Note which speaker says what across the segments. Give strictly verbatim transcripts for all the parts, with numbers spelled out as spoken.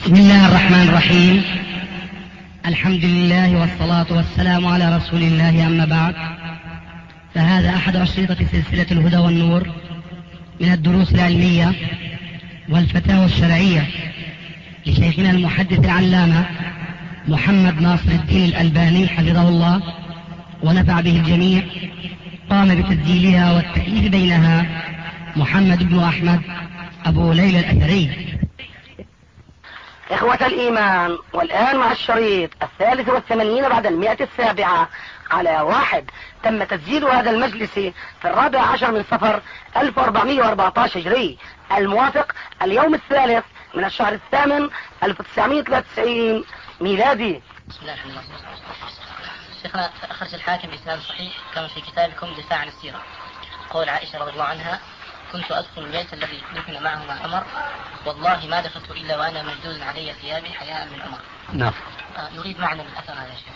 Speaker 1: بسم الله الرحمن الرحيم. الحمد لله والصلاة والسلام على رسول الله، أما بعد، فهذا أحد أشرطة سلسلة الهدى والنور من الدروس العلمية والفتاوى الشرعية لشيخنا المحدث العلامة محمد ناصر الدين الألباني حفظه الله ونفع به الجميع. قام بتسجيلها والتأليف بينها محمد بن أحمد أبو ليلى الأثري.
Speaker 2: إخوة الإيمان، والآن مع الشريط الثالث والثمانين بعد المئة السابعة على واحد. تم تسجيل هذا المجلس في الرابع عشر من صفر ألف وأربعمئة وأربعة عشر هجري، الموافق اليوم الثالث من الشهر الثامن ألف وتسعمئة وثلاثة وتسعين ميلادي.
Speaker 3: بسم الله الرحمن الرحيم. شيخنا، أخرج الحاكم بإسناد صحيح كما في كتابكم دفاع عن السيرة قول عائشة رضي الله عنها: كنت أدخل البيت الذي دفن معه مع عمر، والله ما دخلت إلا وأنا مجدود علي ثيابي حياء من عمر.
Speaker 4: نعم.
Speaker 3: آه نريد معنى الأثر هذا يا شيخ.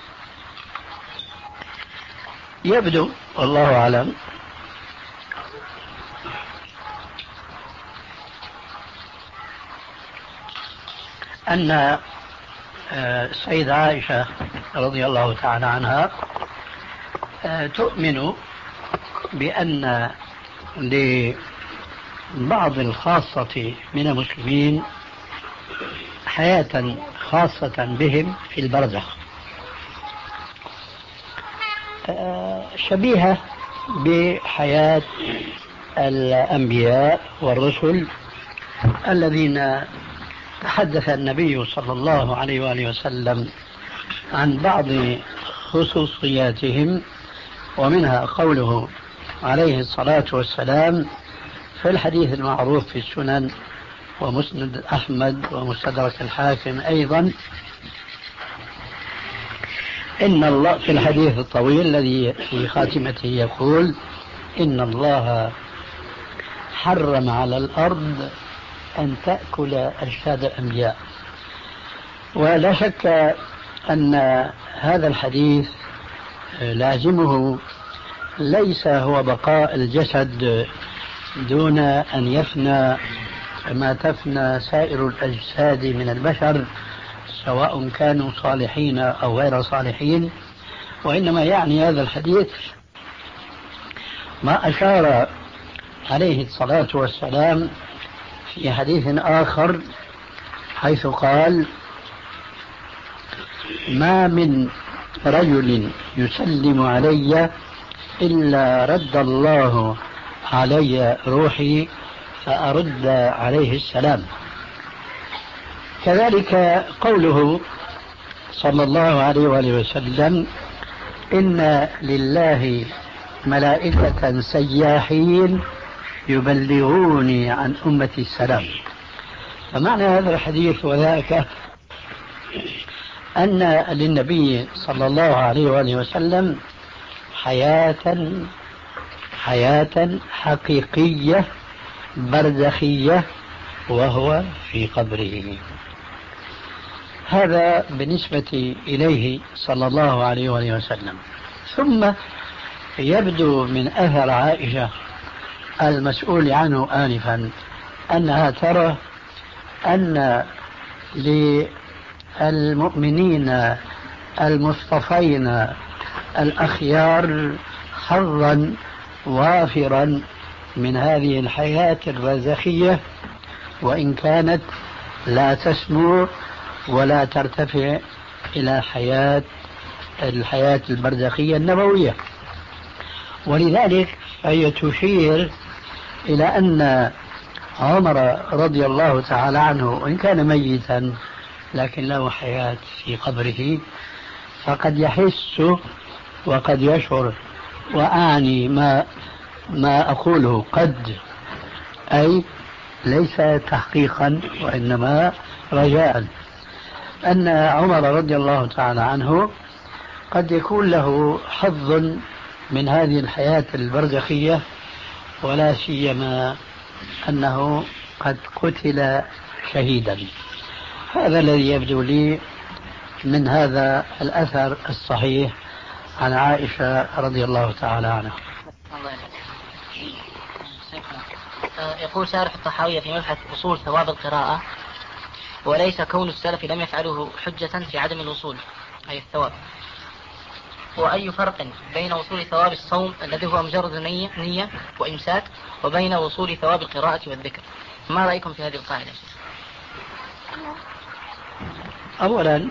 Speaker 4: يبدو والله أعلم أن السيدة عائشة رضي الله تعالى عنها تؤمن بأن لبعض الخاصة من المسلمين حياة خاصة بهم في البرزخ شبيهة بحياة الأنبياء والرسل الذين تحدث النبي صلى الله عليه وآله وسلم عن بعض خصوصياتهم، ومنها قوله عليه الصلاة والسلام في الحديث المعروف في السنن ومسند أحمد ومستدرك الحاكم أيضا: إن الله، في الحديث الطويل الذي في خاتمته يقول: إن الله حرم على الأرض أن تأكل أجساد الأنبياء. ولا شك أن هذا الحديث لازمه ليس هو بقاء الجسد دون أن يفنى ما تفنى سائر الأجساد من البشر، سواء كانوا صالحين أو غير صالحين، وإنما يعني هذا الحديث ما أشار عليه الصلاة والسلام في حديث آخر حيث قال: ما من رجل يسلم علي إلا رد الله علي روحي فأرد عليه السلام. كذلك قوله صلى الله عليه وآله وسلم: إن لله ملائكة سياحين يبلغوني عن أمتي السلام. فمعنى هذا الحديث وذاك أن للنبي صلى الله عليه وآله وسلم حياة حياة حقيقية برزخية وهو في قبره. هذا بالنسبة إليه صلى الله عليه وآله وسلم. ثم يبدو من أثر عائشة المسؤول عنه آنفا أنها ترى أن للمؤمنين المصطفين الأخيار حظا وافرا من هذه الحياة البرزخية، وإن كانت لا تسمو ولا ترتفع إلى حياة الحياة البرزخية النبوية. ولذلك فهي تشير إلى أن عمر رضي الله تعالى عنه وإن كان ميتا لكن له حياة في قبره، فقد يحس وقد يشعر، وأعني ما ما أقوله قد، أي ليس تحقيقا وإنما رجاء، أن عمر رضي الله تعالى عنه قد يكون له حظ من هذه الحياة البرزخية، ولا سيما أنه قد قتل شهيدا. هذا الذي يبدو لي من هذا الأثر الصحيح عن عائشة رضي الله تعالى عنها.
Speaker 3: يقول شارح الطحاوية في مبحث أصول ثواب القراءة: وليس كون السلف لم يفعله حجة في عدم الوصول أي الثواب. وأي فرق بين وصول ثواب الصوم الذي هو مجرد نية, نية وإمساك وبين وصول ثواب القراءة والذكر؟ ما رأيكم في هذه القاعدة؟
Speaker 4: أولا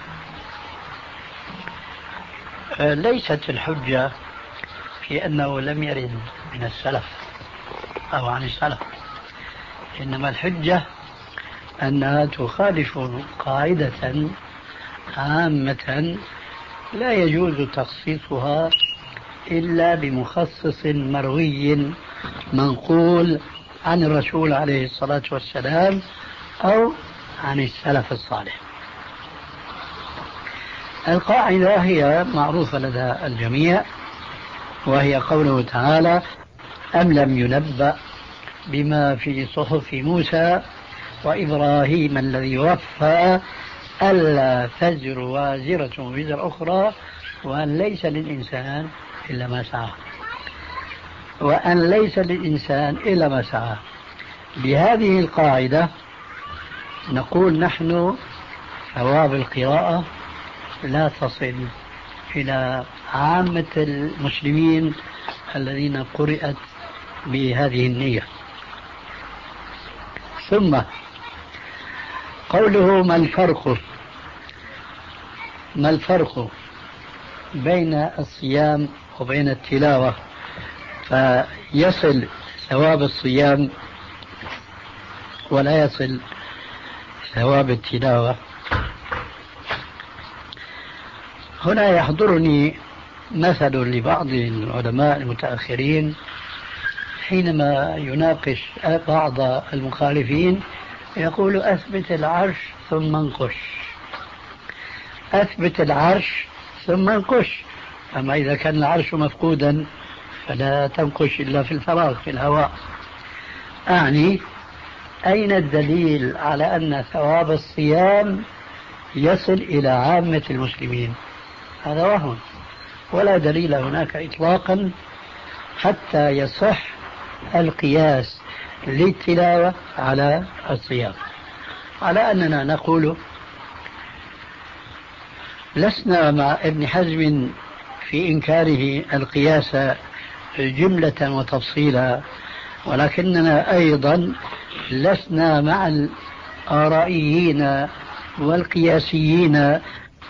Speaker 4: ليست الحجة في أنه لم يرد من السلف أو عن السلف، إنما الحجة أنها تخالف قاعدة عامة لا يجوز تخصيصها إلا بمخصص مروي منقول عن الرسول عليه الصلاة والسلام أو عن السلف الصالح. القاعدة هي معروفة لدى الجميع، وهي قوله تعالى: أم لم ينبأ بما في صحف موسى وإبراهيم الذي وفى ألا تزر وازرة وزر أخرى وأن ليس للإنسان إلا ما سعى وأن ليس للإنسان إلا ما سعى. بهذه القاعدة نقول نحن ثواب القراءة لا تصل إلى عامة المسلمين الذين قرأت بهذه النية. ثم قوله ما الفرق ما الفرق بين الصيام وبين التلاوة فيصل ثواب الصيام ولا يصل ثواب التلاوة؟ هنا يحضرني مثل لبعض العلماء المتأخرين حينما يناقش بعض المخالفين يقول: أثبت العرش ثم انقش، أثبت العرش ثم انقش. أما إذا كان العرش مفقودا فلا تنقش إلا في الفراغ في الهواء. أعني أين الدليل على أن ثواب الصيام يصل إلى عامة المسلمين؟ هذا وهم، ولا دليل هناك إطلاقا حتى يصح القياس للتلاوة على الصيام. على أننا نقول لسنا مع ابن حزم في إنكاره القياس جملة وتفصيلا، ولكننا أيضا لسنا مع الآرائيين والقياسيين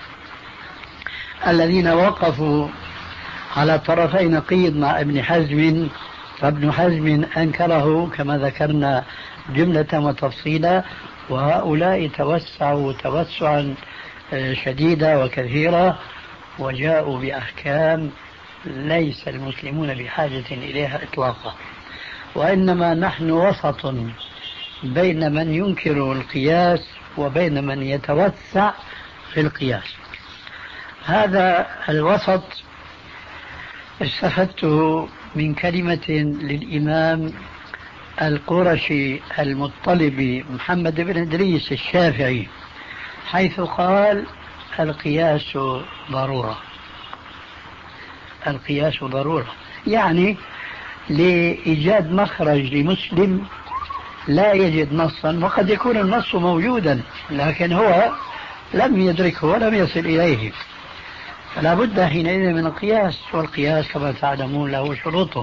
Speaker 4: الذين وقفوا على طرفي نقيض مع ابن حزم، فابن حزم أنكره كما ذكرنا جملة وتفصيلا، وهؤلاء توسعوا توسعا شديدا وكثيرا وجاءوا بأحكام ليس المسلمون بحاجة إليها إطلاقا. وإنما نحن وسط بين من ينكر القياس وبين من يتوسع في القياس. هذا الوسط استفدته من كلمة للإمام القرشي المطلبي محمد بن إدريس الشافعي، حيث قال: القياس ضرورة. القياس ضرورة يعني لإيجاد مخرج لمسلم لا يجد نصا، وقد يكون النص موجودا لكن هو لم يدركه ولم يصل إليه، فلا بد حينئذ من القياس، والقياس كما تعلمون له شروطه.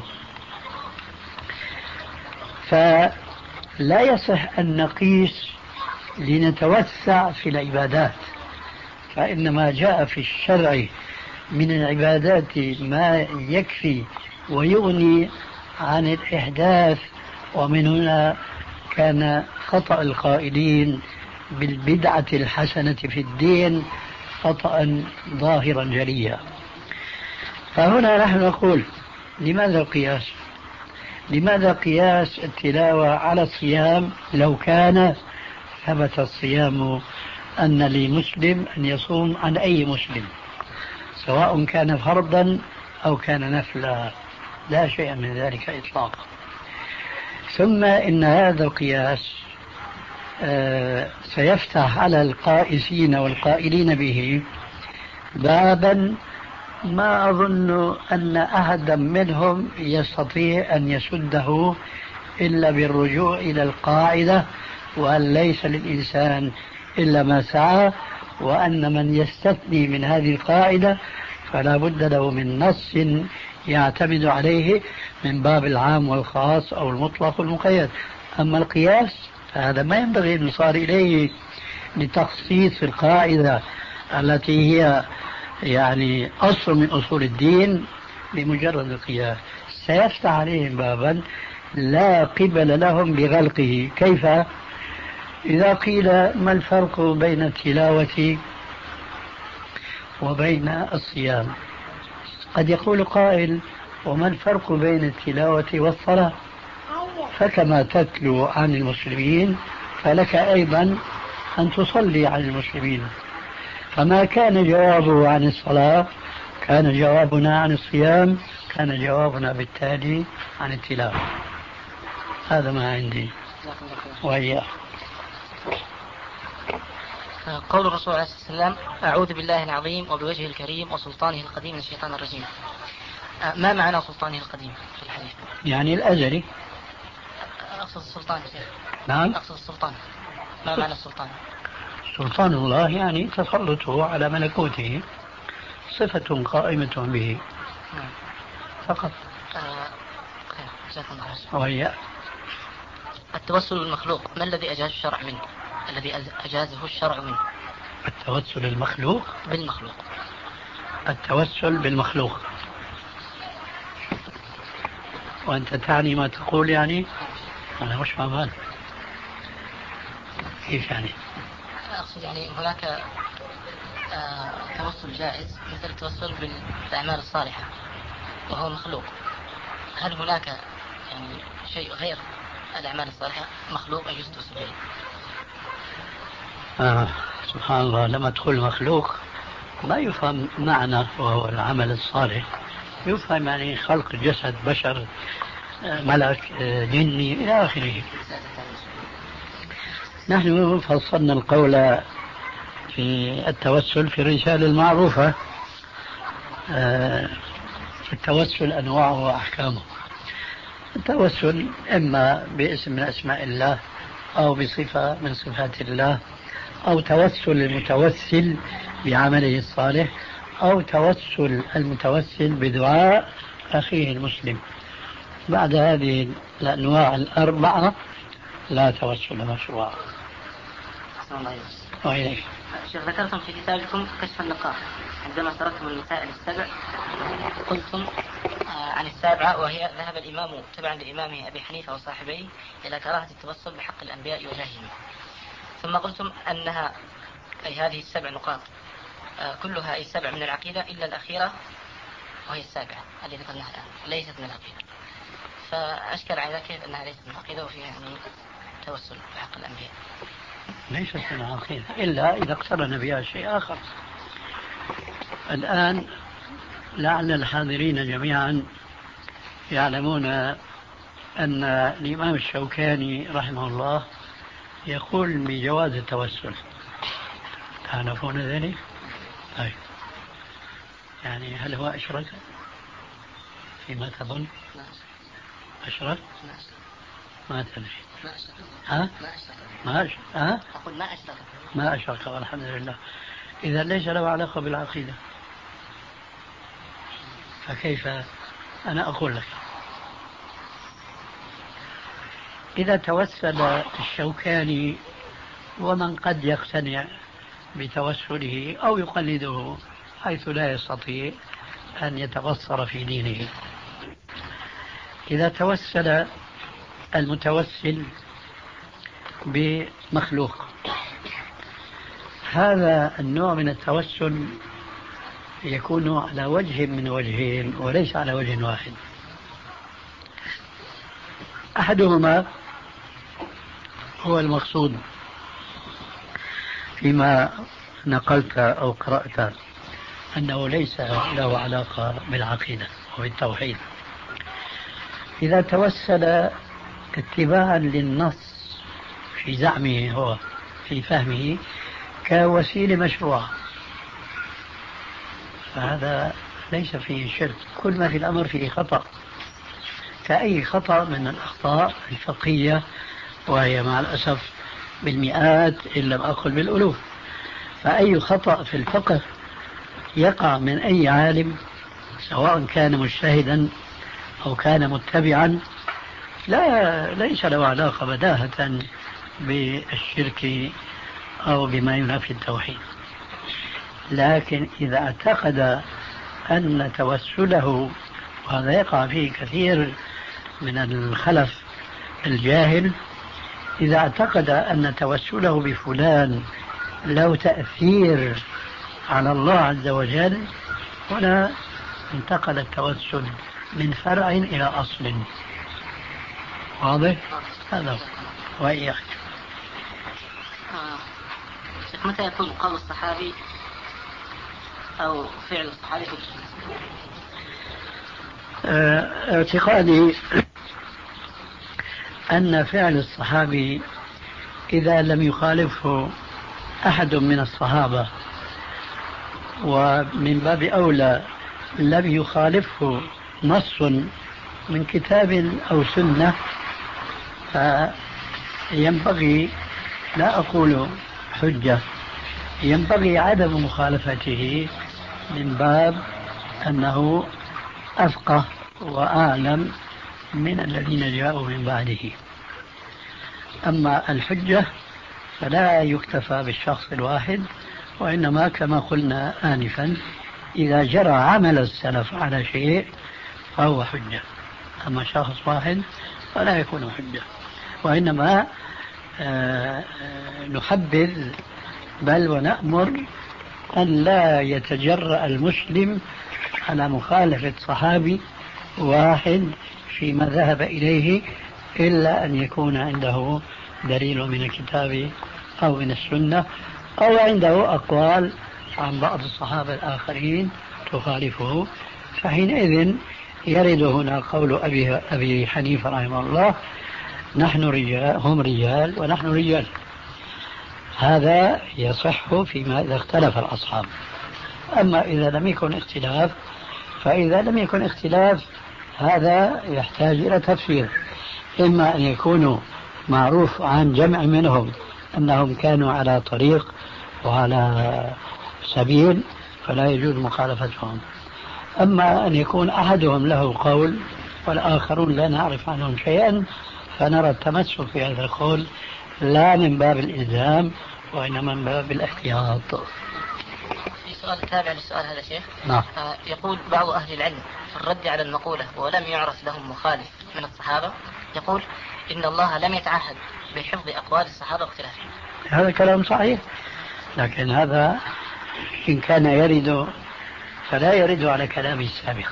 Speaker 4: فلا يصح أن نقيس لنتوسع في العبادات، فإنما جاء في الشرع من العبادات ما يكفي ويغني عن الإحداث. ومن هنا كان خطأ القائلين بالبدعة الحسنة في الدين خطأ ظاهرا جليا. فهنا نحن نقول: لماذا القياس؟ لماذا قياس التلاوة على الصيام لو كان ثبت الصيام أن لمسلم أن يصوم عن أي مسلم سواء كان فرضا أو كان نفلا؟ لا شيء من ذلك إطلاقا. ثم إن هذا القياس آه سيفتح على القائسين والقائلين به بابا ما أظن أن أحدا منهم يستطيع أن يسده إلا بالرجوع إلى القاعدة وأن ليس للإنسان إلا ما سعى، وأن من يستثني من هذه القاعدة فلا بد له من نص يعتمد عليه من باب العام والخاص أو المطلق والمقيد. أما القياس فهذا ما ينبغي أن يصار إليه لتخصيص القاعدة التي هي يعني أصل من أصول الدين بمجرد القياس، سيفتح عليهم بابا لا قبل لهم بغلقه. كيف؟ إذا قيل ما الفرق بين التلاوة وبين الصيام، قد يقول قائل وما الفرق بين التلاوة والصلاة؟ فكما تتلو عن المسلمين فلك أيضا أن تصلي عن المسلمين، فما كان جوابه عن الصلاة كان جوابنا عن الصيام، كان جوابنا بالتالي عن التلاوة. هذا ما عندي وإياه.
Speaker 3: قول الرسول عليه الصلاة والسلام أعوذ بالله العظيم وبوجهه الكريم وسلطانه القديم من الشيطان الرجيم، ما معنى سلطانه القديم في الحديث؟
Speaker 4: يعني الأزلي.
Speaker 3: أقصد السلطان يا شيخ.
Speaker 4: نعم
Speaker 3: أقصد السلطان، ما معنى السلطان؟
Speaker 4: سلطان الله يعني تسلطه على ملكوته، صفة قائمة به فقط. وهي
Speaker 3: التوسل المخلوق ما الذي أجاز الشرع منه؟ الذي أجازه الشرع منه.
Speaker 4: التوسل المخلوق
Speaker 3: بالمخلوق.
Speaker 4: التوسل بالمخلوق، وأنت تعني ما تقول يعني؟ أنا مش فاهم كيف يعني؟
Speaker 3: أقصد يعني هناك آه توسل جائز مثل التوسل بالأعمال الصالحة وهو مخلوق، هل هناك يعني شيء غير الأعمال الصالحة مخلوق يجوز التوسل به؟
Speaker 4: آه سبحان الله، لما تقول مخلوق ما يفهم معنى وهو العمل الصالح، يفهم يعني خلق جسد بشر، ملك، جني إلى آخره. نحن فصلنا القول في التوسل في الرسالة المعروفة. التوسل أنواعه وأحكامه. التوسل إما باسم من أسماء الله أو بصفة من صفات الله، أو توسل المتوسل بعمله الصالح، أو توسل المتوسل بدعاء أخيه المسلم. بعد هذه الأنواع الأربعة لا توسل مشروع. وإليك.
Speaker 3: شيخ ذكرتم في كتابكم كشف النقاط عندما تركتم المسائل السبع قلتم عن السابعة وهي ذهب الإمام تبعا لإمامه أبي حنيفة وصاحبيه إلى كراهة التوسل بحق الأنبياء وجاههم، ثم قلتم أنها أي هذه السبع نقاط كلها أي سبع من العقيدة إلا الأخيرة وهي السابعة التي ذكرناها الآن ليست من العقيدة، فأشكل على كيف أنها ليست من العقيدة وفيها يعني توسل بحق الأنبياء؟
Speaker 4: ليست من العقيدة إلا إذا اقترن بها شيء آخر. الآن لعل الحاضرين جميعا يعلمون أن الإمام الشوكاني رحمه الله يقول بجواز التوسل. تعرفون ذلك؟ أي. يعني هل هو أشرك فيما تظن؟ أشرك؟ ما تدري. ها؟ ما أشرك. ها؟
Speaker 3: أقول ما أشرك.
Speaker 4: ما أشرك والحمد لله. إذا ليس له علاقة بالعقيدة، فكيف؟ أنا أقول لك إذا توسل الشوكاني ومن قد يقتنع بتوسله أو يقلده حيث لا يستطيع أن يتبصر في دينه، إذا توسل المتوسل بمخلوق، هذا النوع من التوسل يكون على وجه من وجهين وليس على وجه واحد. أحدهما هو المقصود فيما نقلت أو قرأت أنه ليس له علاقة بالعقيدة وبالتوحيد. إذا توسل اتباعا للنص في زعمه هو في فهمه كوسيلة مشروعة، فهذا ليس فيه شرك. كل ما في الأمر فيه خطأ كأي خطأ من الأخطاء الفقهية، وهي مع الأسف بالمئات إن لم أقل بالألوف. فأي خطأ في الفقه يقع من أي عالم سواء كان مجتهدا أو كان متبعا لا ليس له علاقة بداهة بالشرك أو بما ينافي التوحيد. لكن إذا اعتقد أن توسله، وهذا يقع فيه كثير من الخلف الجاهل، إذا اعتقد أن توسله بفلان له تأثير على الله عز وجل، هنا انتقل التوسل من فرع إلى أصل. واضح؟ هذا هو. وإياك.
Speaker 3: آه. متى يكون قول الصحابي أو فعل الصحابي حجة؟
Speaker 4: آه، اعتقادي أن فعل الصحابي إذا لم يخالفه أحد من الصحابة، ومن باب أولى لم يخالفه نص من كتاب أو سنة، فينبغي، لا أقول حجة، ينبغي عدم مخالفته من باب أنه أفقه وأعلم من الذين جاءوا من بعده. أما الحجة فلا يكتفى بالشخص الواحد، وإنما كما قلنا آنفا إذا جرى عمل السلف على شيء فهو حجة، أما شخص واحد فلا يكون حجة. وإنما آه نحبذ بل ونأمر أن لا يتجرأ المسلم على مخالفة صحابي واحد فيما ذهب إليه إلا أن يكون عنده دليل من الكتاب أو من السنة، أو عنده أقوال عن بعض الصحابة الآخرين تخالفه، فحينئذ يرد هنا قول أبي, أبي حنيفة رحمه الله: نحن رجال، هم رجال ونحن رجال. هذا يصح فيما إذا اختلف الأصحاب. أما إذا لم يكن اختلاف، فإذا لم يكن اختلاف هذا يحتاج إلى تفسير، إما أن يكونوا معروف عن جمع منهم أنهم كانوا على طريق وعلى سبيل فلا يجوز مخالفتهم، أما أن يكون أحدهم له قول والآخرون لا نعرف عنهم شيئا، فنرى التمسك في هذا القول لا من باب الإلزام وإنما من باب الاحتياط.
Speaker 3: في سؤال تابع للسؤال هذا شيخ.
Speaker 4: نعم.
Speaker 3: آه يقول بعض أهل العلم في الرد على المقولة ولم يعرف لهم مخالف من الصحابة، يقول إن الله لم يتعهد بحفظ أقوال الصحابة واختلافهم.
Speaker 4: هذا كلام صحيح، لكن هذا إن كان يرد فلا يرد على كلام السابق،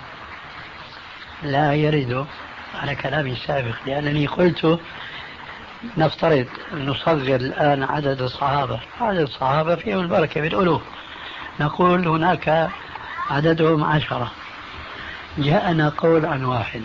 Speaker 4: لا يرد على كلام السابق، لأنني قلت نفترض نصغر الآن عدد الصحابة، عدد الصحابة فيهم البركة بالألوف، نقول هناك عددهم عشرة، جاءنا قول عن واحد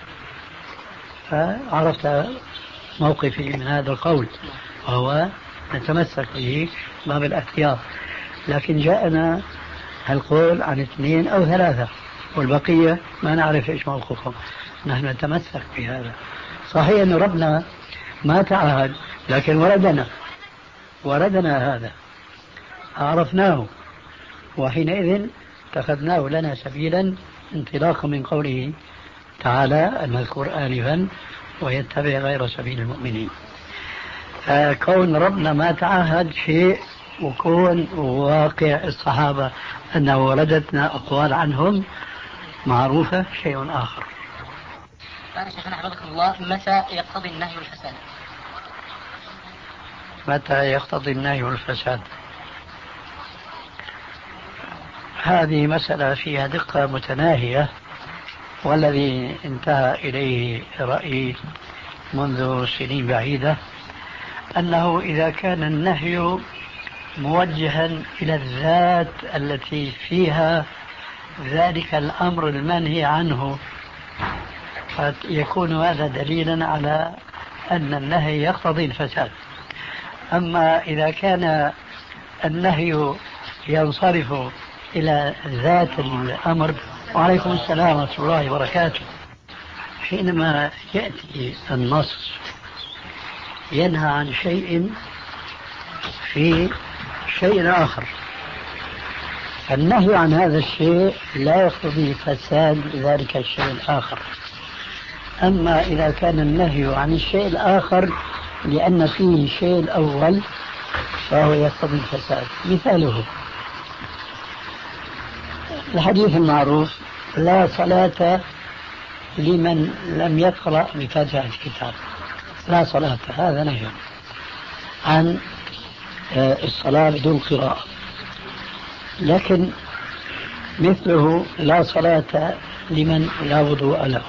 Speaker 4: فعرفت موقفي من هذا القول وهو نتمسك به باب الاحتياط. لكن جاءنا القول عن اثنين أو ثلاثة والبقية ما نعرف إيش موقفهم، نحن نتمسك بهذا. صحيح أن ربنا ما تعهد، لكن وردنا وردنا هذا عرفناه، وحينئذ اتخذناه لنا سبيلا انطلاقا من قوله تعالى أن نذكر آنفا ويتبع غير سبيل المؤمنين. كون ربنا ما تعهد شيء وكون واقع الصحابة أنه وردتنا أقوال عنهم معروفة شيء آخر.
Speaker 3: قال شيخنا حفظكم الله: متى يقتضي النهي والفساد؟
Speaker 4: متى يقتضي النهي والفساد؟ هذه مسألة فيها دقة متناهية، والذي انتهى إليه رأيي منذ سنين بعيدة أنه إذا كان النهي موجها إلى الذات التي فيها ذلك الأمر المنهي عنه، فيكون هذا دليلا على أن النهي يقتضي الفساد. أما إذا كان النهي ينصرف إلى ذات الأمر، وعليكم السلام ورحمة الله وبركاته، حينما يأتي النص ينهى عن شيء في شيء آخر، النهي عن هذا الشيء لا يقتضي فساد ذلك الشيء الآخر. أما إذا كان النهي عن الشيء الآخر لأن فيه الشيء الأول فهو يقتضي الفساد. مثاله الحديث المعروف: لا صلاة لمن لم يقرأ بفاتحة الكتاب. لا صلاة، هذا نهي عن الصلاة بدون قراءة. لكن مثله لا صلاة لمن لا وضوء له.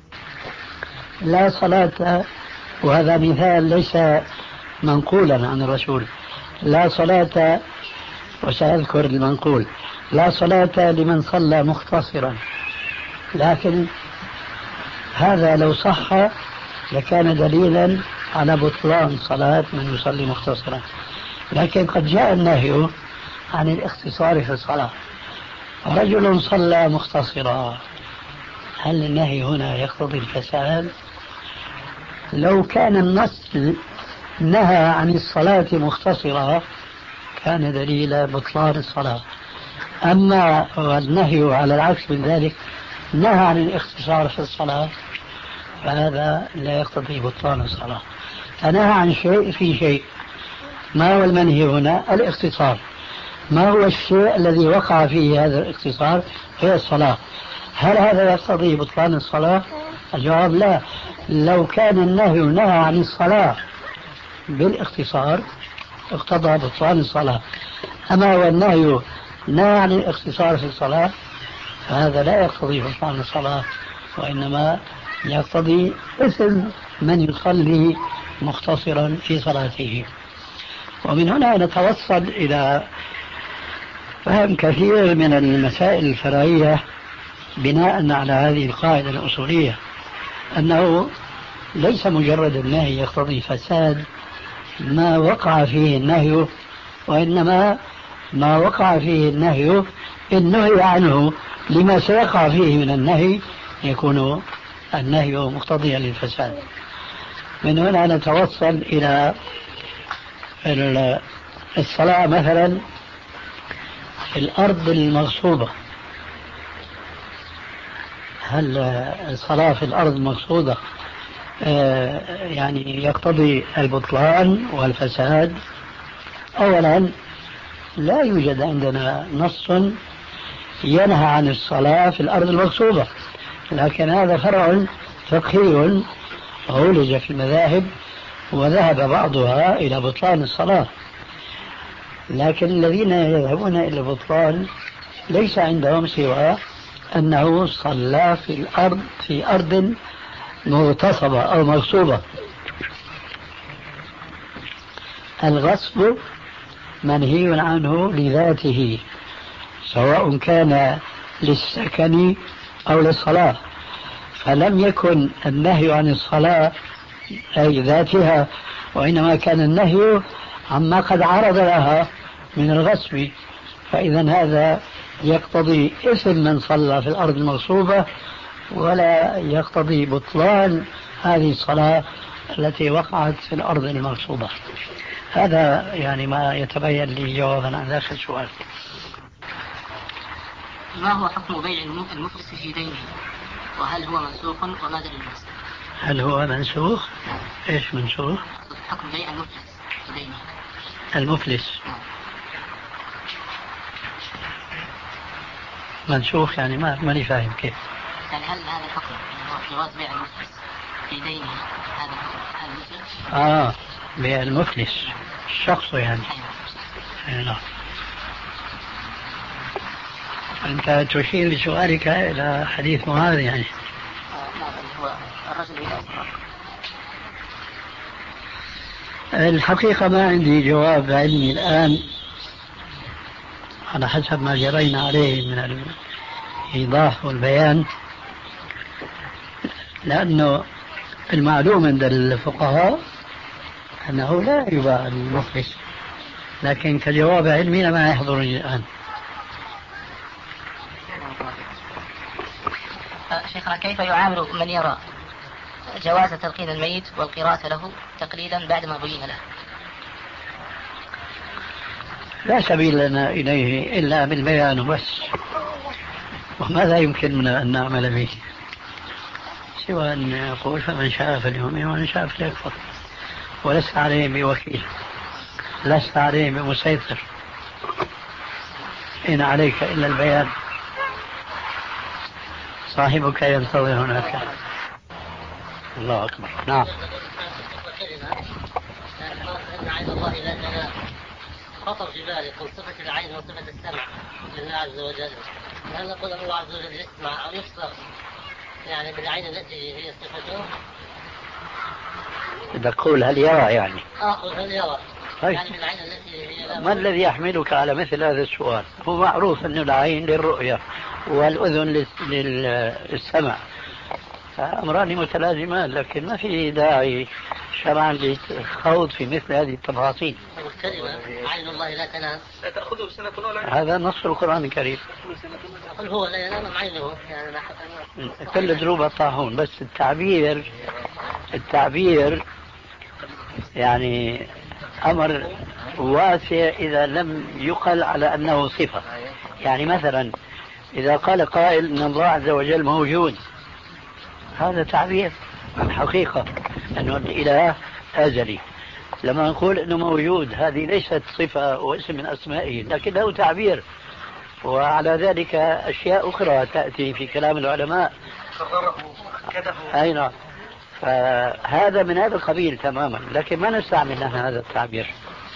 Speaker 4: لا صلاة، وهذا مثال ليس منقولا عن الرسول. لا صلاة، وسأذكر المنقول: لا صلاة لمن صلى مختصرا. لكن هذا لو صح لكان دليلا على بطلان صلاة من يصلي مختصرا. لكن قد جاء النهي عن الاختصار في الصلاة. رجل صلى مختصرا، هل النهي هنا يقتضي الفساد؟ لو كان النص نهى عن الصلاة مختصرة كان دليل بطلان الصلاة. أما النهي على العكس من ذلك، نهى عن الاختصار في الصلاة، فهذا لا يقتضي بطلان الصلاة. فنهى عن شيء في شيء. ما هو المنهي هنا؟ الاختصار. ما هو الشيء الذي وقع فيه هذا الاختصار؟ هي الصلاة. هل هذا يقتضي بطلان الصلاة؟ الجواب لا. لو كان النهي نهى عن الصلاة بالاختصار اقتضى بطلان الصلاة. أما هو النهي نهى عن الاختصار في الصلاة فهذا لا يقتضي بطلان الصلاة، وإنما يقتضي إثم من يصلي مختصرا في صلاته. ومن هنا نتوصل إلى فهم كثير من المسائل الفرعية بناء على هذه القاعدة الأصولية، أنه ليس مجرد النهي يقتضي فساد ما وقع فيه النهي، وإنما ما وقع فيه النهي إن نهي عنه لما سيقع فيه من النهي يكون النهي مقتضيا للفساد. من هنا نتوصل إلى الصلاة مثلا في الأرض المغصوبة. هل الصلاة في الأرض المغصوبة يعني يقتضي البطلان والفساد؟ أولا لا يوجد عندنا نص ينهى عن الصلاة في الأرض المغصوبة، لكن هذا فرع فقهي عولج في المذاهب وذهب بعضها إلى بطلان الصلاة. لكن الذين يذهبون إلى البطلان ليس عندهم سوى أنه صلى في الأرض في أرض مغتصبة أو مغصوبة. الغصب منهي عنه لذاته سواء كان للسكن أو للصلاة، فلم يكن النهي عن الصلاة أي ذاتها، وإنما كان النهي عما قد عرض لها من الغصب. فإذا هذا يقتضي إثم من صلى في الأرض المغصوبة ولا يقتضي بطلان هذه الصلاة التي وقعت في الأرض المغصوبة. هذا يعني ما يتبين لي جوابا عن ذاك السؤال.
Speaker 3: ما هو حكم بيع المفلس في دينه، وهل هو منسوخ وما دليل المسلم؟
Speaker 4: هل هو منسوخ؟ ايش منسوخ؟
Speaker 3: حكم بيع المفلس في دينه.
Speaker 4: المفلس منسوخ يعني ما ماني فاهم كيف.
Speaker 3: يعني هل هذا الحكم يعني هو جواز بيع المفلس في دينه هذا هل مسلم؟
Speaker 4: اه بيع المفلس الشخص يعني.
Speaker 3: أيوة.
Speaker 4: نعم. أنت تشير بسؤالك إلى حديث معاذ يعني.
Speaker 3: نعم هو الرجل إذا أسرق.
Speaker 4: الحقيقة ما عندي جواب علمي الآن على حسب ما جرينا عليه من الإيضاح والبيان، لأنه المعلوم عند الفقهاء أنه لا يباع المفلس، لكن كجواب علمي ما يحضرني الآن.
Speaker 3: شيخنا كيف يعامل من يرى جواز تلقين الميت والقراءة له تقليدا بعدما بين له.
Speaker 4: لا سبيل لنا إليه إلا بالبيان بس، وماذا يمكن من أن نعمل به سوى أن يقول فمن شاء فليؤمن ومن شاء فليكفر، ولست عليه بوكيل، لست عليه بمسيطر، إن عليك إلا البيان. صاحبك ينتظر هناك. الله أكبر. نعم.
Speaker 3: عين الله لا تنام، خطر في بالي قل صفة العين وصفة السمع لله عز وجل، هل نقول الله عز وجل يسمع أو يبصر يعني بالعين التي هي صفته؟
Speaker 4: تقول هل يرى يعني؟
Speaker 3: أقول هل يرى
Speaker 4: طيب.
Speaker 3: يعني بالعين التي هي.
Speaker 4: ما الذي يحملك على مثل هذا السؤال؟ هو معروف أن العين للرؤية والأذن للسمع، أمران متلازمان، لكن ما في داعي شرعا للخوض في مثل هذه التفاصيل.
Speaker 3: الكلمة عين الله لا تنام لا تأخذه سنة ولا
Speaker 4: هذا نص القرآن الكريم.
Speaker 3: قل هو لا ينام عينه يعني
Speaker 4: كل دروب الطاحون، بس التعبير التعبير يعني أمر واسع إذا لم يقل على أنه صفة. يعني مثلا إذا قال قائل أن الله عز وجل موجود، هذا تعبير عن حقيقة أنه الإله أزلي. لما نقول أنه موجود هذه ليست صفة واسم من أسمائه، لكنه تعبير، وعلى ذلك أشياء أخرى تأتي في كلام العلماء. أي نعم. فهذا من هذا القبيل تماما، لكن ما نستعمل هذا التعبير.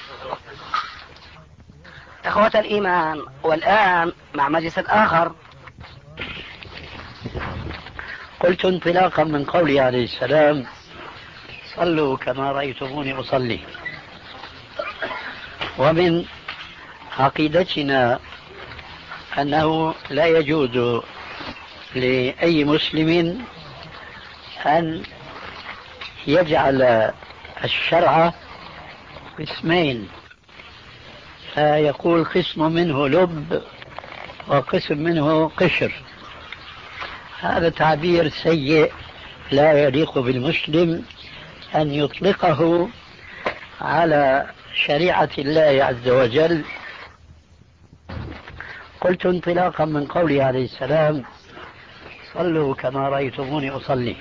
Speaker 2: إخوة الإيمان، والآن مع مجلس آخر.
Speaker 4: قلت انطلاقا من قوله عليه السلام صلوا كما رأيتموني أصلي، ومن عقيدتنا أنه لا يجوز لأي مسلم أن يجعل الشرع قسمين، فيقول قسم منه لب وقسم منه قشر. هذا تعبير سيء لا يليق بالمسلم أن يطلقه على شريعة الله عز وجل. قلت انطلاقا من قوله عليه السلام صلوا كما رأيتموني أصلي،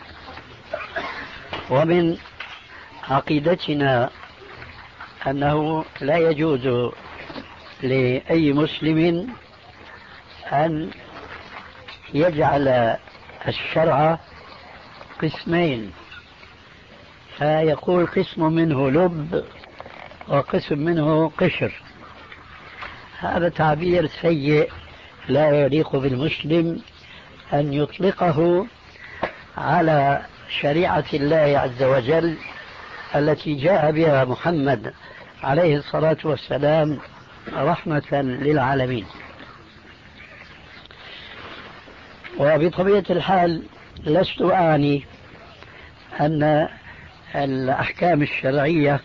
Speaker 4: ومن عقيدتنا أنه لا يجوز لأي مسلم أن يجعل الشرع قسمين، فيقول قسم منه لب وقسم منه قشر. هذا تعبير سيء لا يليق بالمسلم أن يطلقه على شريعة الله عز وجل التي جاء بها محمد عليه الصلاة والسلام رحمة للعالمين. وبطبيعة الحال لست أعني أن الأحكام الشرعية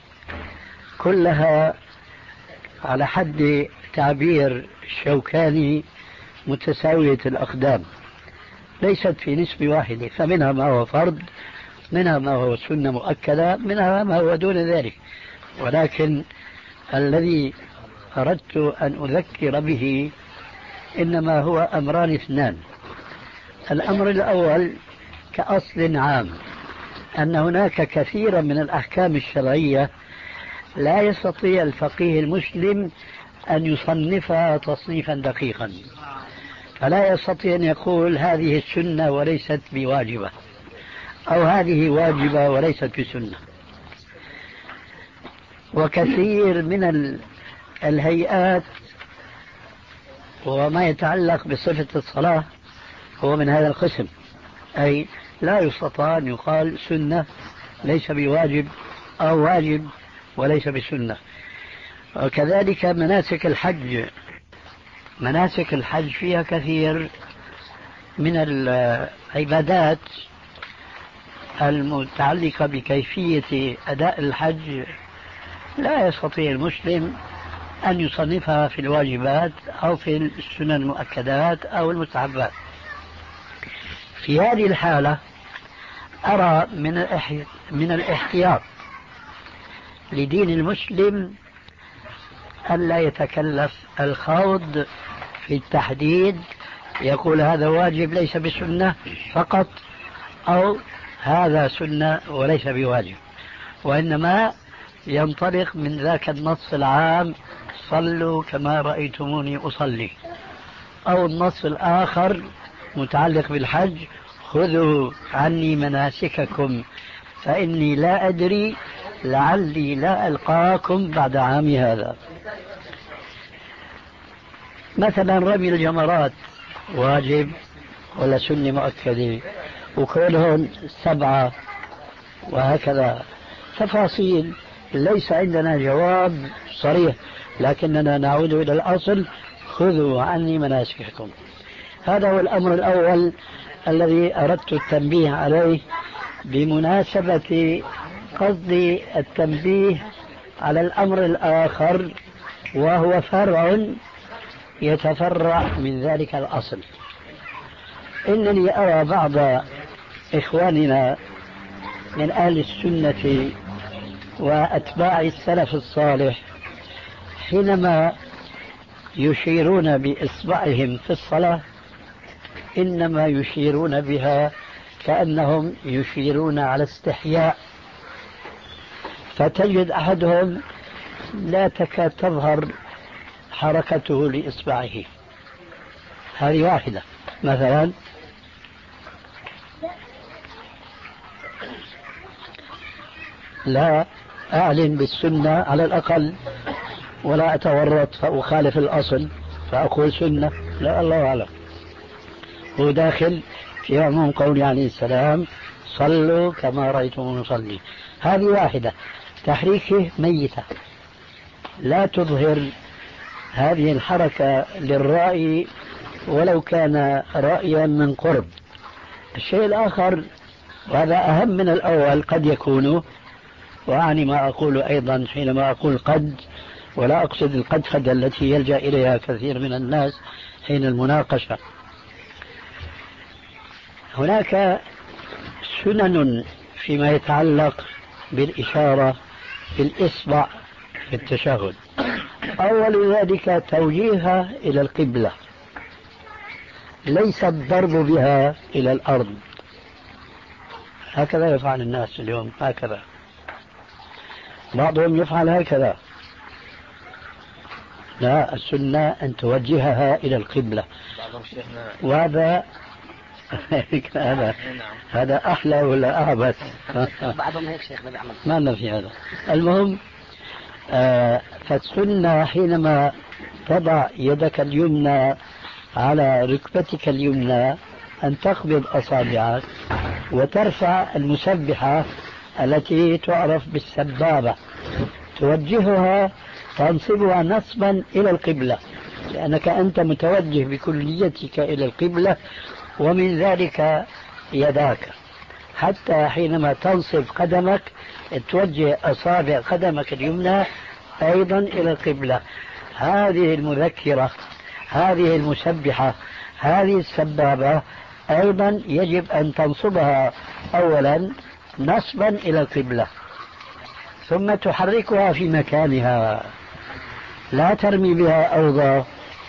Speaker 4: كلها على حد تعبير الشوكاني متساوية الأقدام، ليست في نسبة واحدة، فمنها ما هو فرض، منها ما هو سنة مؤكدة، منها ما هو دون ذلك. ولكن الذي أردت أن أذكر به إنما هو أمران اثنان. الأمر الأول كأصل عام أن هناك كثيرا من الأحكام الشرعية لا يستطيع الفقيه المسلم أن يصنفها تصنيفا دقيقا، فلا يستطيع أن يقول هذه السنة وليست بواجبة، أو هذه واجبة وليست بسنة. وكثير من الهيئات وما يتعلق بصفة الصلاة هو من هذا القسم، أي لا يستطيع أن يقال سنة ليس بواجب، أو واجب وليس بسنة. وكذلك مناسك الحج، مناسك الحج فيها كثير من العبادات المتعلقة بكيفية أداء الحج لا يستطيع المسلم أن يصنفها في الواجبات أو في السنن المؤكدات أو المستحبات. في هذه الحالة أرى من من الاحتياط لدين المسلم ألا يتكلف الخوض في التحديد، يقول هذا واجب ليس بسنة فقط، أو هذا سنة وليس بواجب، وإنما ينطلق من ذاك النص العام صلوا كما رأيتموني أصلي، أو النص الآخر متعلق بالحج خذوا عني مناسككم فإني لا أدري لعلي لا ألقاكم بعد عامي هذا. مثلا رمي الجمرات واجب ولا سنة مؤكدة، وكلهم سبعة وهكذا تفاصيل ليس عندنا جواب صريح، لكننا نعود إلى الأصل خذوا عني مناسككم. هذا هو الأمر الأول الذي أردت التنبيه عليه بمناسبة قصد التنبيه على الأمر الآخر، وهو فرع يتفرع من ذلك الأصل. إنني أرى بعض إخواننا من أهل السنة وأتباع السلف الصالح حينما يشيرون بإصبعهم في الصلاة إنما يشيرون بها كأنهم يشيرون على استحياء، فتجد أحدهم لا تكاد تظهر حركته لإصبعه. هذه واحدة. مثلا لا أعلن بالسنة على الأقل، ولا أتورط فأخالف الأصل فأقول سنة، لا الله أعلم. هو داخل في عموم قول عليه السلام صلوا كما رأيتم نصلي. هذه واحدة. تحريكه ميتة لا تظهر هذه الحركة للرأي ولو كان رأيا من قرب. الشيء الآخر وهذا أهم من الأول قد يكون، وأعني ما أقول أيضا حينما أقول قد، ولا أقصد القدخة التي يلجأ إليها كثير من الناس حين المناقشة. هناك سنن فيما يتعلق بالإشارة بالإصبع في التشهد. أول ذلك توجيهها إلى القبلة، ليس الضرب بها إلى الأرض. هكذا يفعل الناس اليوم، هكذا بعضهم يفعل هكذا. لا، السنة أن توجهها إلى القبلة، وهذا هذا هذا أحلى ولا أعبث؟
Speaker 2: بعضهم هيك شيخ بيعمل
Speaker 4: ما لنا في هذا. المهم آه فالسنة حينما تضع يدك اليمنى على ركبتك اليمنى أن تقبض أصابعك وترفع المسبحة التي تعرف بالسبابة، توجهها تنصبها نصبا إلى القبلة، لأنك أنت متوجه بكليتك إلى القبلة، ومن ذلك يداك، حتى حينما تنصب قدمك توجه أصابع قدمك اليمنى أيضا إلى القبلة. هذه المذكرة، هذه المسبحة، هذه السبابة أيضا يجب أن تنصبها أولا نصبا إلى القبلة، ثم تحركها في مكانها، لا ترمي بها أوضى،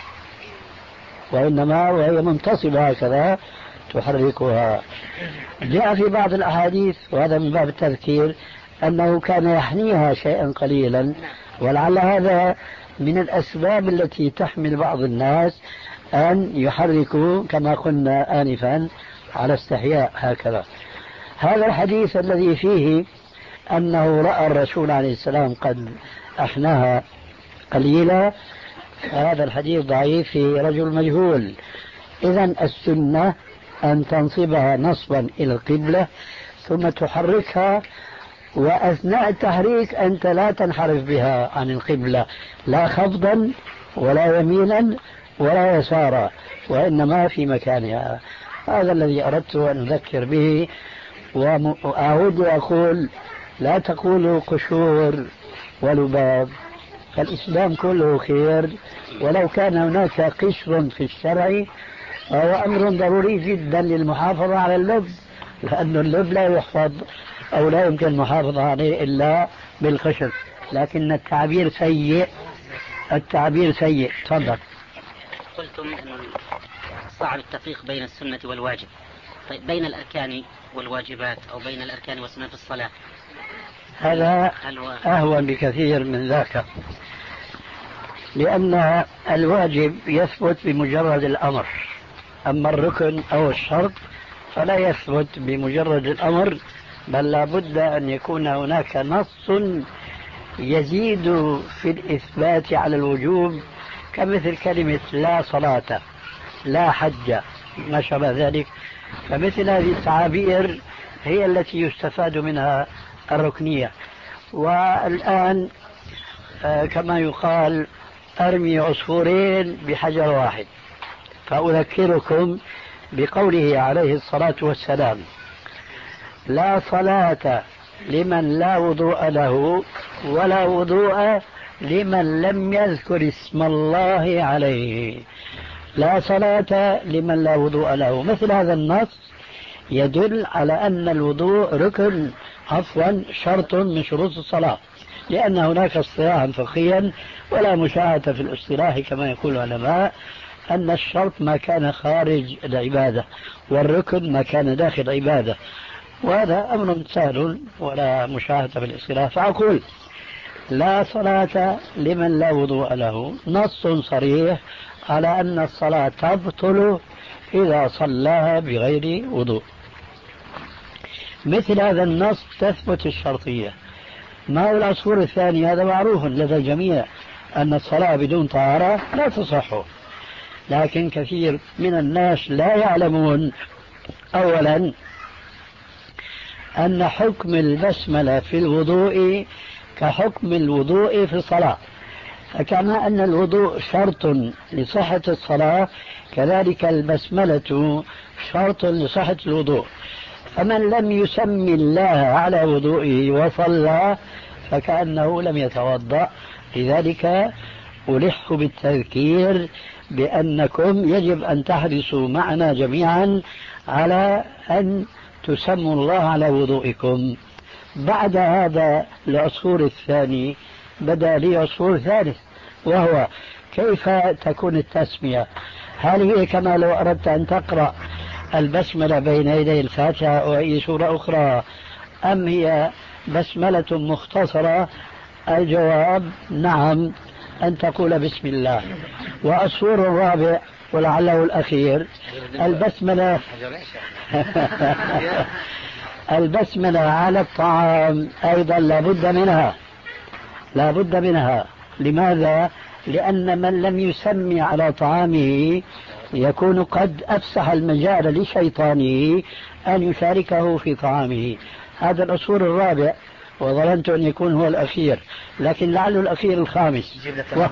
Speaker 4: وإنما وهي منتصبة هكذا تحركها. جاء في بعض الأحاديث، وهذا من باب التذكير، أنه كان يحنيها شيئا قليلا، ولعل هذا من الأسباب التي تحمل بعض الناس أن يحركوا كما قلنا آنفا على استحياء هكذا. هذا الحديث الذي فيه أنه رأى الرسول عليه السلام قد أحناها قليلا، هذا الحديث ضعيف في رجل مجهول. إذن السنة أن تنصبها نصبا إلى القبلة ثم تحركها، وأثناء التحريك أنت لا تنحرف بها عن القبلة، لا خفضا ولا يمينا ولا يسارا، وإنما في مكانها. هذا الذي أردت أن أذكر به. وأعود وأقول لا تقولوا قشور ولباب، فالإسلام كله خير، ولو كان هناك قشر في الشرع فهو أمر ضروري جدا للمحافظة على اللب لأن اللب لا يحفظ أو لا يمكن المحافظة عليه إلا بالخشب، لكن التعبير سيء، التعبير سيء. تفضل.
Speaker 5: قلتم أنه صعب التفريق بين السنة والواجب، طيب بين الأركان والواجبات أو بين الأركان والسنة في الصلاة
Speaker 4: هذا أهون بكثير من ذاك، لأن الواجب يثبت بمجرد الأمر، أما الركن أو الشرط فلا يثبت بمجرد الأمر، بل لا بد أن يكون هناك نص يزيد في الإثبات على الوجوب، كمثل كلمة لا صلاة، لا حج، ما شابه ذلك. فمثل هذه التعابير هي التي يستفاد منها الركنية. والآن آه كما يقال أرمي عصفورين بحجر واحد، فأذكركم بقوله عليه الصلاة والسلام: لا صلاة لمن لا وضوء له ولا وضوء لمن لم يذكر اسم الله عليه. لا صلاة لمن لا وضوء له، مثل هذا النص يدل على أن الوضوء ركن، عفوا شرط من شروط الصلاة، لأن هناك اصطلاحا فقهيا ولا مشاهدة في الاصطلاح كما يقول العلماء أن الشرط ما كان خارج العبادة والركن ما كان داخل العبادة، وهذا أمر سهل ولا مشاهدة في الاصطلاح. فأقول لا صلاة لمن لا وضوء له، نص صريح على أن الصلاة تبطل إذا صلاها بغير وضوء. مثل هذا النص تثبت الشرطية. ما هو العصفور الثاني؟ هذا معروف لدى الجميع أن الصلاة بدون طهارة لا تصح، لكن كثير من الناس لا يعلمون أولا أن حكم البسملة في الوضوء كحكم الوضوء في الصلاة، فكما أن الوضوء شرط لصحة الصلاة كذلك البسملة شرط لصحة الوضوء. فمن لم يسمي الله على وضوئه وصلى فكأنه لم يتوضأ. لذلك ألح بالتذكير بأنكم يجب أن تحرصوا معنا جميعا على أن تسموا الله على وضوئكم. بعد هذا العصفور الثاني بدأ لي عصفور ثالث، وهو كيف تكون التسمية؟ هل هي كما لو أردت أن تقرأ البسملة بين يدي الفاتحة أو أي سورة أخرى، أم هي بسملة مختصرة؟ الجواب نعم، أن تقول بسم الله. والسور الرابع ولعله الأخير البسملة البسملة على الطعام أيضا لا بد منها، لا بد منها. لماذا؟ لأن من لم يسمي على طعامه يكون قد أفسح المجال لشيطانه أن يشاركه في طعامه. هذا الأصول الرابع، وظننت أن يكون هو الأخير، لكن لعله الأخير الخامس و...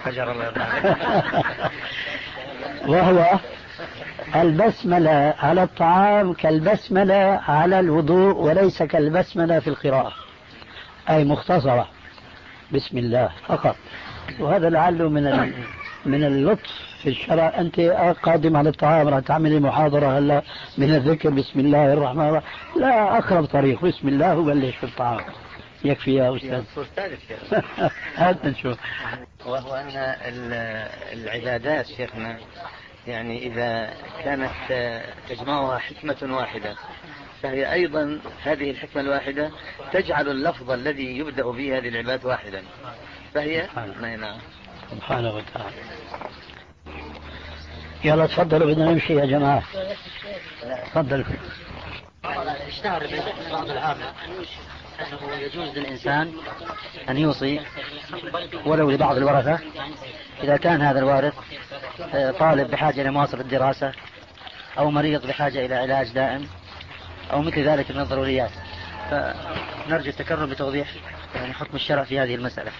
Speaker 4: وهو البسملة على الطعام كالبسملة على الوضوء، وليس كالبسملة في القراءة، أي مختصرة بسم الله فقط. وهذا لعله من من اللطف في الشرع. أنت قادم على الطعام راح تعملي محاضرة هلا من الذكر بسم الله الرحمن الرحيم، لا، أقرب طريق بسم الله وبلش في الطعام، يكفي يا أستاذ. هات نشوف.
Speaker 6: وهو أن العبادات شيخنا يعني إذا كانت تجمعها حكمة واحدة فهي أيضا هذه الحكمة الواحدة تجعل اللفظ الذي يبدأ به هذه العبادات واحدا، فهي نعم.
Speaker 4: سبحانه وتعالى. يلا تفضلوا، بدنا نمشي يا جماعة. تفضل.
Speaker 5: اشتهر بين بعض العامة أنه يجوز للإنسان أن يوصي ولو لبعض الورثة إذا كان هذا الوارث طالب بحاجة لمواصلة الدراسة أو مريض بحاجة إلى علاج دائم أو مثل ذلك من الضروريات. فنرجو التكرم بتوضيح يعني حكم الشرع في هذه المسألة.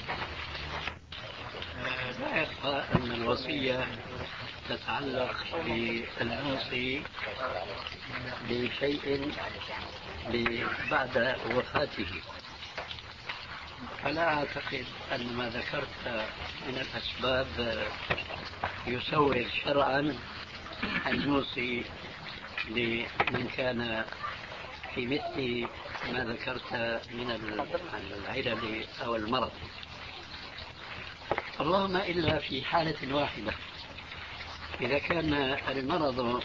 Speaker 4: لا يخفى أن الوصية تتعلق بالموصي بشيء بعد وفاته، فلا أعتقد أن ما ذكرت من الأسباب يسوغ شرعا أن يوصي لمن كان في مثل ما ذكرت من العلل أو المرض، اللهم إلا في حالة واحدة، إذا كان المرض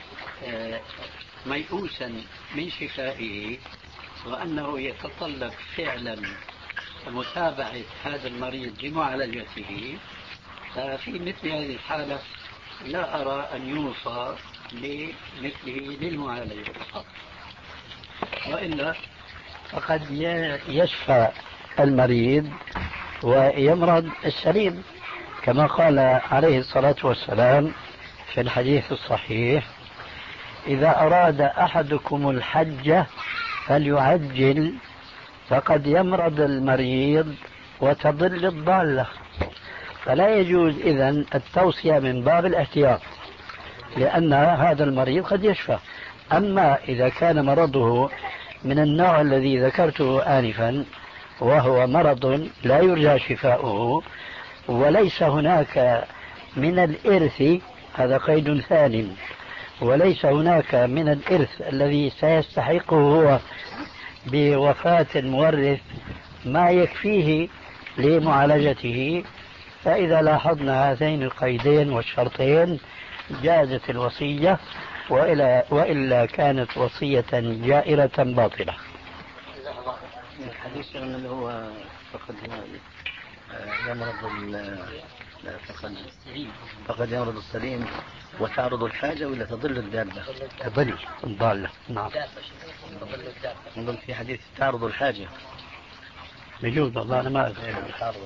Speaker 4: ميؤوسا من شفائه وأنه يتطلب فعلا متابعة هذا المريض لمعالجته، ففي مثل هذه الحالة لا أرى أن يوصى لمثله للمعالجة فقط، وإلا فقد يشفى المريض ويمرض السليم، كما قال عليه الصلاة والسلام في الحديث الصحيح: إذا أراد أحدكم الحج فليعجل فقد يمرض المريض وتضل الضالة. فلا يجوز إذن التوصية من باب الاحتياط، لأن هذا المريض قد يشفى. أما إذا كان مرضه من النوع الذي ذكرته آنفا، وهو مرض لا يرجى شفاؤه وليس هناك من الإرث، هذا قيد ثانٍ، وليس هناك من الإرث الذي سيستحقه هو بوفاة المورث ما يكفيه لمعالجته، فإذا لاحظنا هذين القيدين والشرطين جازت الوصية، وإلا, وإلا كانت وصية جائرة باطلة.
Speaker 5: الحديث اللي هو فقد يمرض فقد فقد يمرض السليم وتعرض الحاجة ولا تضل الدابة؟
Speaker 4: تضل الضالة. نعم.
Speaker 5: نظن في حديث تعرض الحاجة.
Speaker 4: بجوز والله أنا ما أعرف.
Speaker 5: تعرض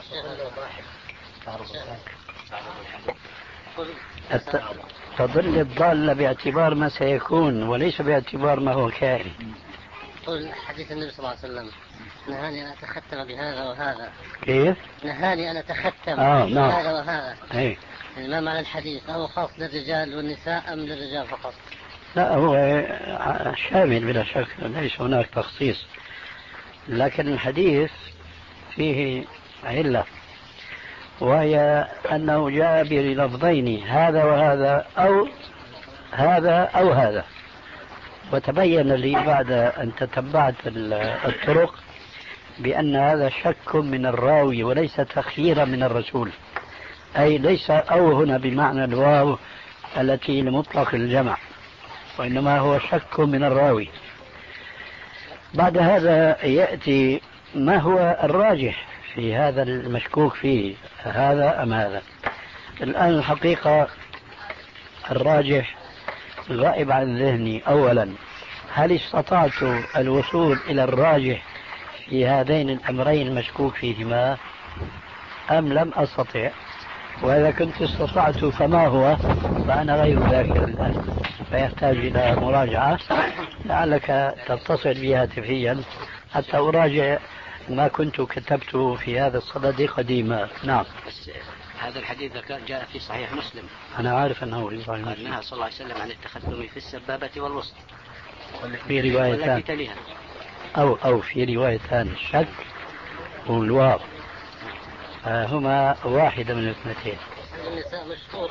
Speaker 4: الحاجة. تضل الضالة باعتبار ما سيكون وليس باعتبار ما هو كائن.
Speaker 3: قل حديث النبي صلى الله عليه وسلم: نهاني أن أتختم بهذا وهذا.
Speaker 4: كيف؟
Speaker 3: نهاني أن أتختم
Speaker 4: آه
Speaker 3: بهذا
Speaker 4: نعم.
Speaker 3: وهذا.
Speaker 4: ايه.
Speaker 3: ما معنى الحديث؟ أو خاص للرجال والنساء أم للرجال فقط؟
Speaker 4: لا، هو شامل بلا شك، ليس هناك تخصيص، لكن الحديث فيه علة، وهي أنه جاء بلفظين: هذا وهذا، أو هذا أو هذا. وتبين لي بعد أن تتبعت الطرق بأن هذا شك من الراوي وليس تخييرا من الرسول، أي ليس أو هنا بمعنى الواو التي لمطلق الجمع، وإنما هو شك من الراوي. بعد هذا يأتي ما هو الراجح في هذا المشكوك فيه، هذا أم هذا. الآن الحقيقة الراجح غائب عن ذهني. أولا، هل استطعت الوصول إلى الراجح في هذين الأمرين المشكوك فيهما أم لم أستطع؟ وإذا كنت استطعت فما هو؟ فأنا غير ذاكر الآن، فيحتاج إلى مراجعة، لعلك تتصل بي هاتفيا حتى أراجع ما كنت كتبته في هذا الصدد قديما. نعم.
Speaker 5: هذا الحديث جاء في صحيح مسلم.
Speaker 4: أنا عارف أنه في صحيح مسلم.
Speaker 5: نهى صلى الله عليه وسلم عن التختم في السبابة والوسط.
Speaker 4: في روايتان أو أو في روايتان الشك والواو، هما واحدة من الاثنتين.
Speaker 3: النساء مشهور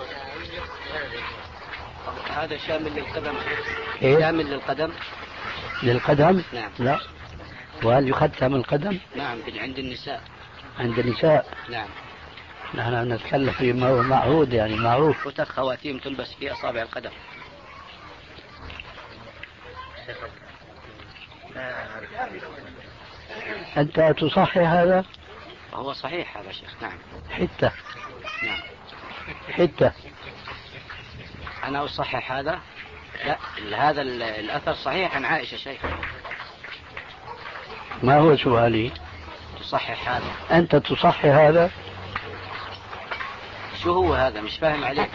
Speaker 5: هذا شامل للقدم.
Speaker 4: إيه؟
Speaker 5: شامل للقدم.
Speaker 4: للقدم؟
Speaker 5: نعم.
Speaker 4: لا. وهل يختم القدم؟
Speaker 5: نعم، عند النساء.
Speaker 4: عند النساء.
Speaker 5: نعم.
Speaker 4: نحن نتكلم فيما هو معهود، يعني معروف.
Speaker 5: فتك خواتيم تلبس في أصابع القدم.
Speaker 4: أنت تصحح هذا؟
Speaker 5: هو صحيح هذا شيخ. نعم.
Speaker 4: حتة.
Speaker 5: نعم.
Speaker 4: حتة.
Speaker 5: أنا أصحح هذا؟ لا، هذا الأثر صحيح عن عائشة شيخ.
Speaker 4: ما هو سؤالي؟
Speaker 5: تصحح هذا؟
Speaker 4: أنت تصحح هذا؟
Speaker 5: شو هو هذا؟ مش فاهم عليك.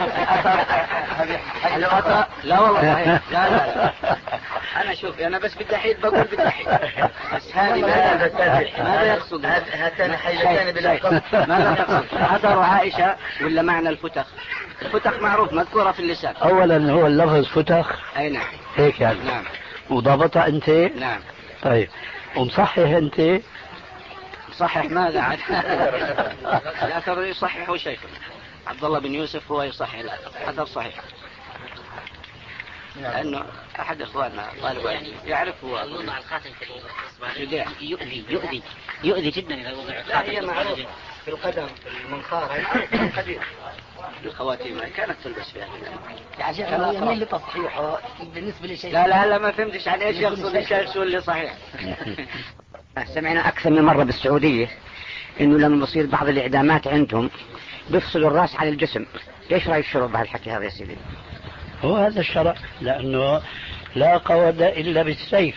Speaker 5: الأثر لا والله صحيح. لا لا لا. أنا شوف، أنا بس بدي أحيد بقول بدي أحيد. بس هذه ماذا ماذا يقصد؟ هاتان حيلتان بلا قصد. ماذا يقصد؟ أثر عائشة ولا معنى الفتخ؟ الفتخ معروف مذكورة في اللسان.
Speaker 4: أولا هو اللفظ فتخ.
Speaker 5: أي نعم.
Speaker 4: هيك يعني.
Speaker 5: نعم.
Speaker 4: وضابطها أنت؟
Speaker 5: نعم.
Speaker 4: طيب، ومصحح أنت؟
Speaker 5: صحح ماذا عاد؟ الأثر يصححه شيخ عبد الله بن يوسف، هو يصحح الأثر. أثر صحيح.
Speaker 7: لأنه أحد إخواننا طالب علم يعرف هو
Speaker 3: يوضع الخاتم في الإصبع يؤذي يؤذي يؤذي جدا إذا وضع الخاتم.
Speaker 7: هي معروف في القدم في المنخار قديم. الخواتيم كانت تلبس فيها
Speaker 2: يا شيخ هو يميل لتصحيحه بالنسبة لشيء.
Speaker 7: لا لا لا ما فهمتش عن ايش يقصد الشيخ شو اللي صحيح.
Speaker 2: سمعنا أكثر من مرة بالسعودية إنه لما بصير بعض الإعدامات عندهم بيفصلوا الرأس عن الجسم. إيش رأي الشرع بهالحكي هذا يا سيدي؟
Speaker 4: هو هذا الشرع، لأنه لا قود إلا بالسيف،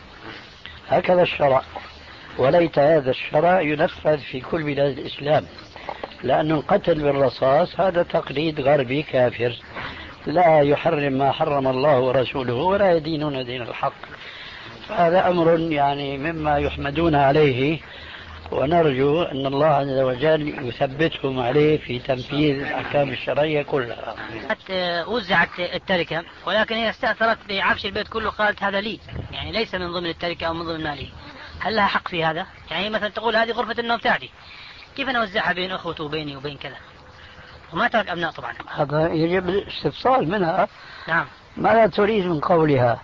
Speaker 4: هكذا الشرع. وليت هذا الشرع ينفذ في كل بلاد الإسلام، لأن القتل بالرصاص هذا تقليد غربي كافر لا يحرم ما حرم الله ورسوله ولا يدينون دين الحق. هذا أمر يعني مما يحمدون عليه، ونرجو أن الله عز وجل يثبتهم عليه في تنفيذ الأحكام الشرعية كلها.
Speaker 3: وزعت التركة ولكن هي استأثرت بعفش البيت كله، قالت هذا لي، يعني ليس من ضمن التركة أو من ضمن مالي. هل لها حق في هذا؟ يعني مثلا تقول هذه غرفة النوم بتاعتي، كيف أنا أوزعها بين أخوته وبيني وبين كذا؟ وما ترك أبناء طبعا.
Speaker 4: هذا يجب الاستفصال منها.
Speaker 3: نعم.
Speaker 4: ماذا تريد من قولها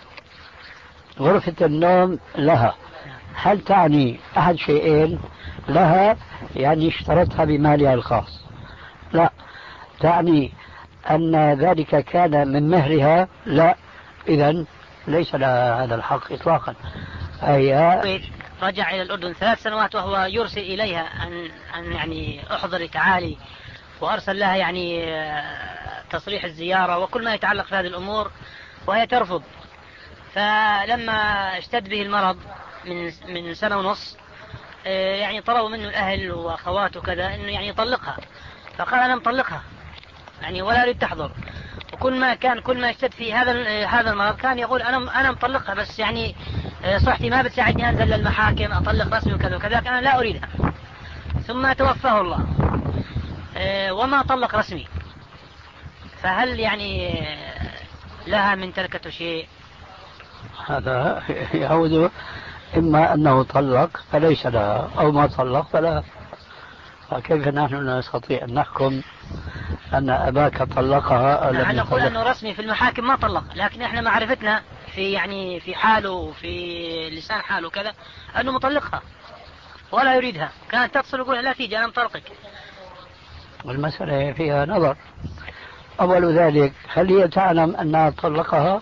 Speaker 4: غرفة النوم لها؟ هل تعني أحد شيئين؟ لها يعني اشترتها بمالها الخاص، لا تعني أن ذلك كان من مهرها، لا، إذن ليس لها هذا الحق إطلاقا. هي
Speaker 3: رجع إلى الأردن ثلاث سنوات وهو يرسل إليها أن, أن يعني أحضر تعالي، وأرسل لها يعني تصريح الزيارة وكل ما يتعلق في هذه الأمور، وهي ترفض. فلما اشتد به المرض من من سنة ونص يعني طلبوا منه الأهل وأخواته كذا إنه يعني يطلقها، فقال أنا مطلقها يعني ولا أريد تحضر. وكل ما كان كل ما اشتد في هذا هذا المرض كان يقول أنا أنا مطلقها، بس يعني صحتي ما بتساعدني أنزل للمحاكم أطلق رسمي وكذا وكذا، أنا لا أريدها. ثم توفاه الله وما طلق رسمي. فهل يعني لها من تركة شيء؟
Speaker 4: هذا يعود إما أنه طلق فليس لها، أو ما طلق فلا. فكيف نحن نستطيع أن نحكم أن أباك طلقها أو لم
Speaker 3: نحن نقول
Speaker 4: يطلقها؟
Speaker 3: أنه رسمي في المحاكم ما طلق، لكن إحنا معرفتنا في يعني في حاله وفي لسان حاله كذا أنه مطلقها ولا يريدها. كانت تتصل ويقول لا تيجي أنا مطلقك.
Speaker 4: والمسألة فيها نظر. أول ذلك هل هي تعلم أنها طلقها؟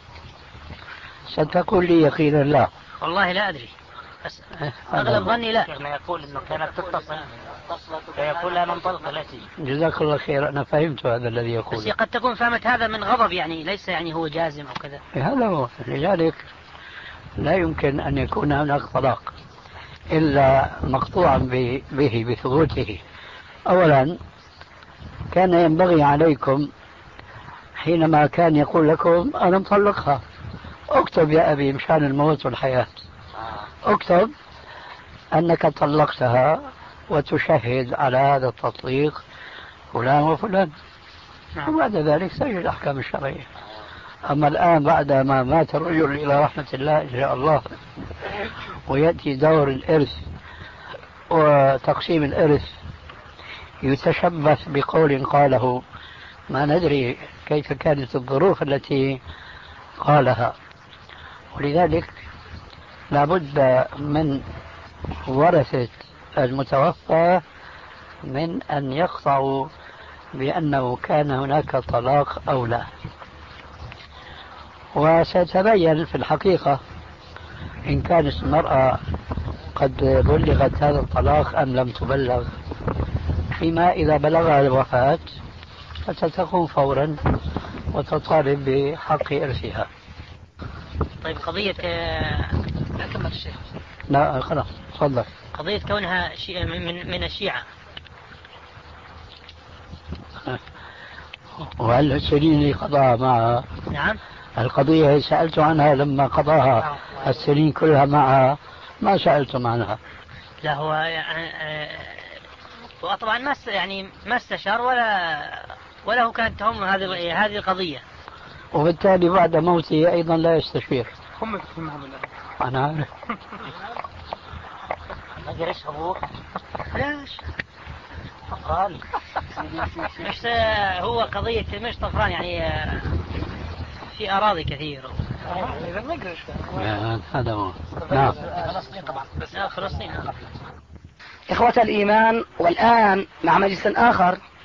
Speaker 4: ستقول لي يقينا لا.
Speaker 3: والله لا أدري، بس أغلب ظني لا. ما يقول إنه كانت تتصل فيقول أنا مطلقة لا تيجي.
Speaker 4: جزاك الله خير، أنا فهمت هذا الذي يقول.
Speaker 3: بس قد تكون فهمت هذا من غضب، يعني ليس يعني هو جازم أو كذا.
Speaker 4: هذا هو. لذلك لا يمكن أن يكون هناك طلاق إلا مقطوعا به بثبوته. أولا كان ينبغي عليكم حينما كان يقول لكم أنا مطلقها اكتب يا أبي مشان الموت والحياة، اكتب أنك طلقتها وتشهد على هذا التطليق فلان وفلان، وبعد ذلك سجل الأحكام الشرعية. أما الآن بعد ما مات الرجل إلى رحمة الله إن شاء الله ويأتي دور الإرث وتقسيم الإرث يتشبث بقول قاله ما ندري كيف كانت الظروف التي قالها. ولذلك لابد من ورثة المتوفى من أن يقطعوا بأنه كان هناك طلاق أو لا. وستبين في الحقيقة إن كانت المرأة قد بلغت هذا الطلاق أم لم تبلغ. فيما إذا بلغها الوفاة فتتقوم فورا وتطالب بحق إرثها.
Speaker 3: طيب قضية لا كمل الشيخ.
Speaker 4: لا خلاص تفضل.
Speaker 3: قضية كونها شيء من من الشيعة.
Speaker 4: وهل السنين اللي قضاها معها؟
Speaker 3: نعم.
Speaker 4: القضية سألت عنها لما قضاها السنين كلها معها، ما سألتم عنها.
Speaker 3: لا هو يعني هو طبعا ما يعني ما استشار ولا ولا هو كانت تهم هذه هذه القضية،
Speaker 4: وبالتالي بعد موته أيضا لا يستشير.
Speaker 3: هم تفهمهم الله.
Speaker 4: أنا عارف.
Speaker 3: ما جريش أبوه. ليش؟ طفران. مش هو قضية مش طفران يعني في أراضي كثيرة.
Speaker 4: هذا هو. نعم.
Speaker 3: فلسطين طبعا. لا فلسطين.
Speaker 2: إخوة الإيمان، والآن مع مجلس آخر